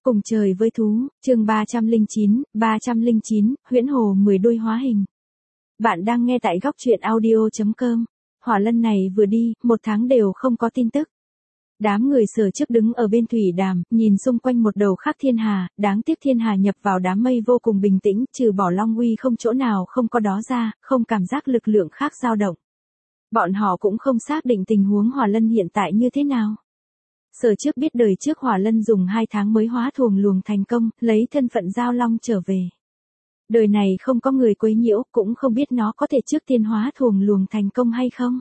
Cùng trời với thú, chương 309, huyễn hồ 10 đuôi hóa hình. Bạn đang nghe tại góc truyện audio.com. Hỏa Lân này vừa đi, 1 tháng đều không có tin tức. Đám người Sở Trước đứng ở bên thủy đàm, nhìn xung quanh một đầu khác thiên hà, đáng tiếc thiên hà nhập vào đám mây vô cùng bình tĩnh, trừ bỏ Long Uy không chỗ nào không có đó ra, không cảm giác lực lượng khác dao động. Bọn họ cũng không xác định tình huống Hỏa Lân hiện tại như thế nào. Sở Trước biết đời trước Hỏa Lân dùng 2 tháng mới hóa thuồng luồng thành công, lấy thân phận giao long trở về. Đời này không có người quấy nhiễu, cũng không biết nó có thể trước tiên hóa thuồng luồng thành công hay không.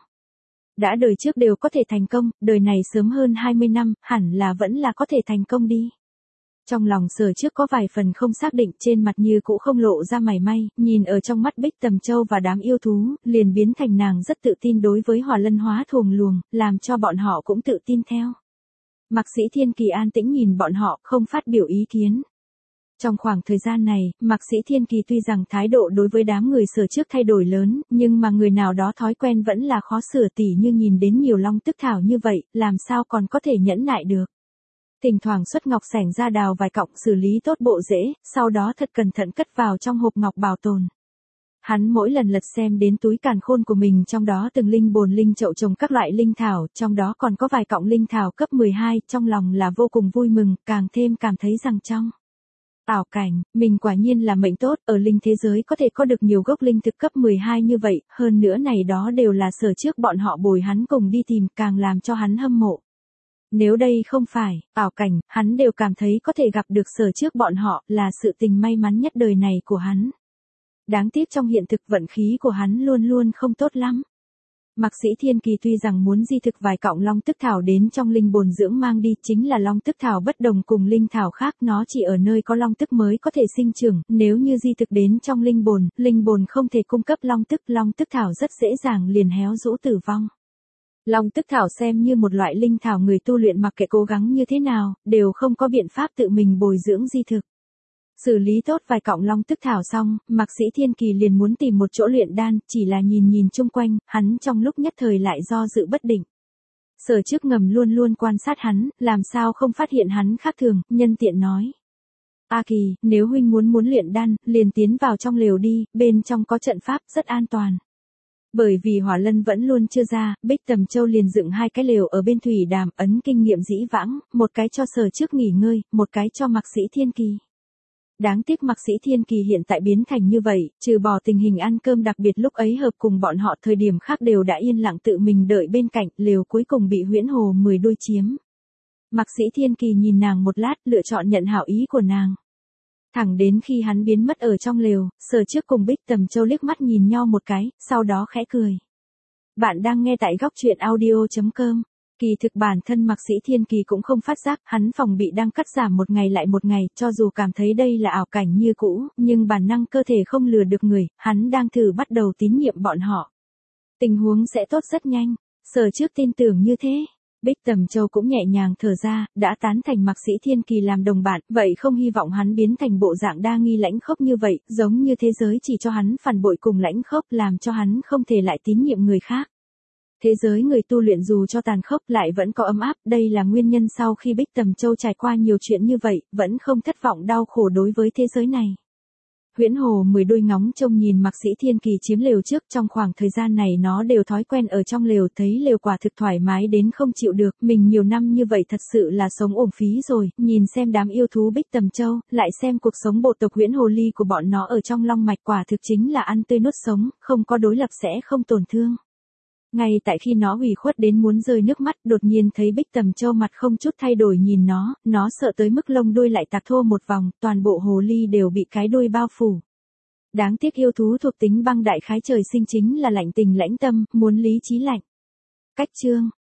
Đã đời trước đều có thể thành công, đời này sớm hơn 20 năm, hẳn là vẫn là có thể thành công đi. Trong lòng Sở Trước có vài phần không xác định, trên mặt như cũ không lộ ra mảy may, nhìn ở trong mắt Bích Tầm Châu và đám yêu thú, liền biến thành nàng rất tự tin đối với Hỏa Lân hóa thuồng luồng, làm cho bọn họ cũng tự tin theo. Mạc Sĩ Thiên Kỳ an tĩnh nhìn bọn họ, không phát biểu ý kiến. Trong khoảng thời gian này, Mạc Sĩ Thiên Kỳ tuy rằng thái độ đối với đám người Sở Trước thay đổi lớn, nhưng mà người nào đó thói quen vẫn là khó sửa, tỉ như nhìn đến nhiều long tức thảo như vậy, làm sao còn có thể nhẫn nại được. Thỉnh thoảng xuất ngọc sẻng ra đào vài cọng xử lý tốt bộ rễ, sau đó thật cẩn thận cất vào trong hộp ngọc bảo tồn. Hắn mỗi lần lật xem đến túi càn khôn của mình, trong đó từng linh bồn linh chậu trồng các loại linh thảo, trong đó còn có vài cọng linh thảo cấp 12, trong lòng là vô cùng vui mừng, càng thêm cảm thấy rằng trong ảo cảnh, mình quả nhiên là mệnh tốt, ở linh thế giới có thể có được nhiều gốc linh thực cấp 12 như vậy, hơn nữa này đó đều là Sở Trước bọn họ bồi hắn cùng đi tìm, càng làm cho hắn hâm mộ. Nếu đây không phải ảo cảnh, hắn đều cảm thấy có thể gặp được Sở Trước bọn họ là sự tình may mắn nhất đời này của hắn. Đáng tiếc trong hiện thực vận khí của hắn luôn luôn không tốt lắm. Mạc Sĩ Thiên Kỳ tuy rằng muốn di thực vài cọng long tức thảo đến trong linh bồn dưỡng mang đi, chính là long tức thảo bất đồng cùng linh thảo khác, nó chỉ ở nơi có long tức mới có thể sinh trưởng, nếu như di thực đến trong linh bồn không thể cung cấp long tức thảo rất dễ dàng liền héo rũ tử vong. Long tức thảo xem như một loại linh thảo, người tu luyện mặc kệ cố gắng như thế nào, đều không có biện pháp tự mình bồi dưỡng di thực. Xử lý tốt vài cọng long tức thảo xong, Mạc Sĩ Thiên Kỳ liền muốn tìm một chỗ luyện đan, chỉ là nhìn chung quanh, hắn trong lúc nhất thời lại do dự bất định. Sở Trước ngầm luôn luôn quan sát hắn, làm sao không phát hiện hắn khác thường, nhân tiện nói. A Kỳ, nếu huynh muốn luyện đan, liền tiến vào trong lều đi, bên trong có trận pháp rất an toàn. Bởi vì Hỏa Lân vẫn luôn chưa ra, Bích Tầm Châu liền dựng 2 cái lều ở bên thủy đàm, ấn kinh nghiệm dĩ vãng, một cái cho Sở Trước nghỉ ngơi, một cái cho Mạc Sĩ Thiên Kỳ. Đáng tiếc Mạc Sĩ Thiên Kỳ hiện tại biến thành như vậy, trừ bỏ tình hình ăn cơm đặc biệt lúc ấy hợp cùng bọn họ, thời điểm khác đều đã yên lặng tự mình đợi bên cạnh, lều cuối cùng bị huyễn hồ 10 đuôi chiếm. Mạc Sĩ Thiên Kỳ nhìn nàng một lát, lựa chọn nhận hảo ý của nàng. Thẳng đến khi hắn biến mất ở trong lều, Sở Trước cùng Bích Tầm Châu liếc mắt nhìn nhau một cái, sau đó khẽ cười. Bạn đang nghe tại góc truyện audio.com. Kỳ thực bản thân Mạc Sĩ Thiên Kỳ cũng không phát giác, hắn phòng bị đang cắt giảm một ngày lại một ngày, cho dù cảm thấy đây là ảo cảnh như cũ, nhưng bản năng cơ thể không lừa được người, hắn đang thử bắt đầu tín nhiệm bọn họ. Tình huống sẽ tốt rất nhanh, Sở Trước tin tưởng như thế. Bích Tầm Châu cũng nhẹ nhàng thở ra, đã tán thành Mạc Sĩ Thiên Kỳ làm đồng bạn, vậy không hy vọng hắn biến thành bộ dạng đa nghi lãnh khốc như vậy, giống như thế giới chỉ cho hắn phản bội cùng lãnh khốc, làm cho hắn không thể lại tín nhiệm người khác. Thế giới người tu luyện dù cho tàn khốc lại vẫn có ấm áp, đây là nguyên nhân sau khi Bích Tầm Châu trải qua nhiều chuyện như vậy, vẫn không thất vọng đau khổ đối với thế giới này. Huyễn hồ 10 đuôi ngóng trông nhìn Mạc Sĩ Thiên Kỳ chiếm lều trước, trong khoảng thời gian này nó đều thói quen ở trong lều, thấy lều quả thực thoải mái đến không chịu được, mình nhiều năm như vậy thật sự là sống uổng phí rồi, nhìn xem đám yêu thú Bích Tầm Châu, lại xem cuộc sống bộ tộc huyễn hồ ly của bọn nó ở trong long mạch, quả thực chính là ăn tươi nuốt sống, không có đối lập sẽ không tổn thương. Ngay tại khi nó ủy khuất đến muốn rơi nước mắt, đột nhiên thấy Bích Tầm Châu mặt không chút thay đổi nhìn nó sợ tới mức lông đuôi lại tạc thô một vòng, toàn bộ hồ ly đều bị cái đuôi bao phủ. Đáng tiếc yêu thú thuộc tính băng đại khái trời sinh chính là lạnh tình lãnh tâm, muốn lý trí lạnh. Cách chương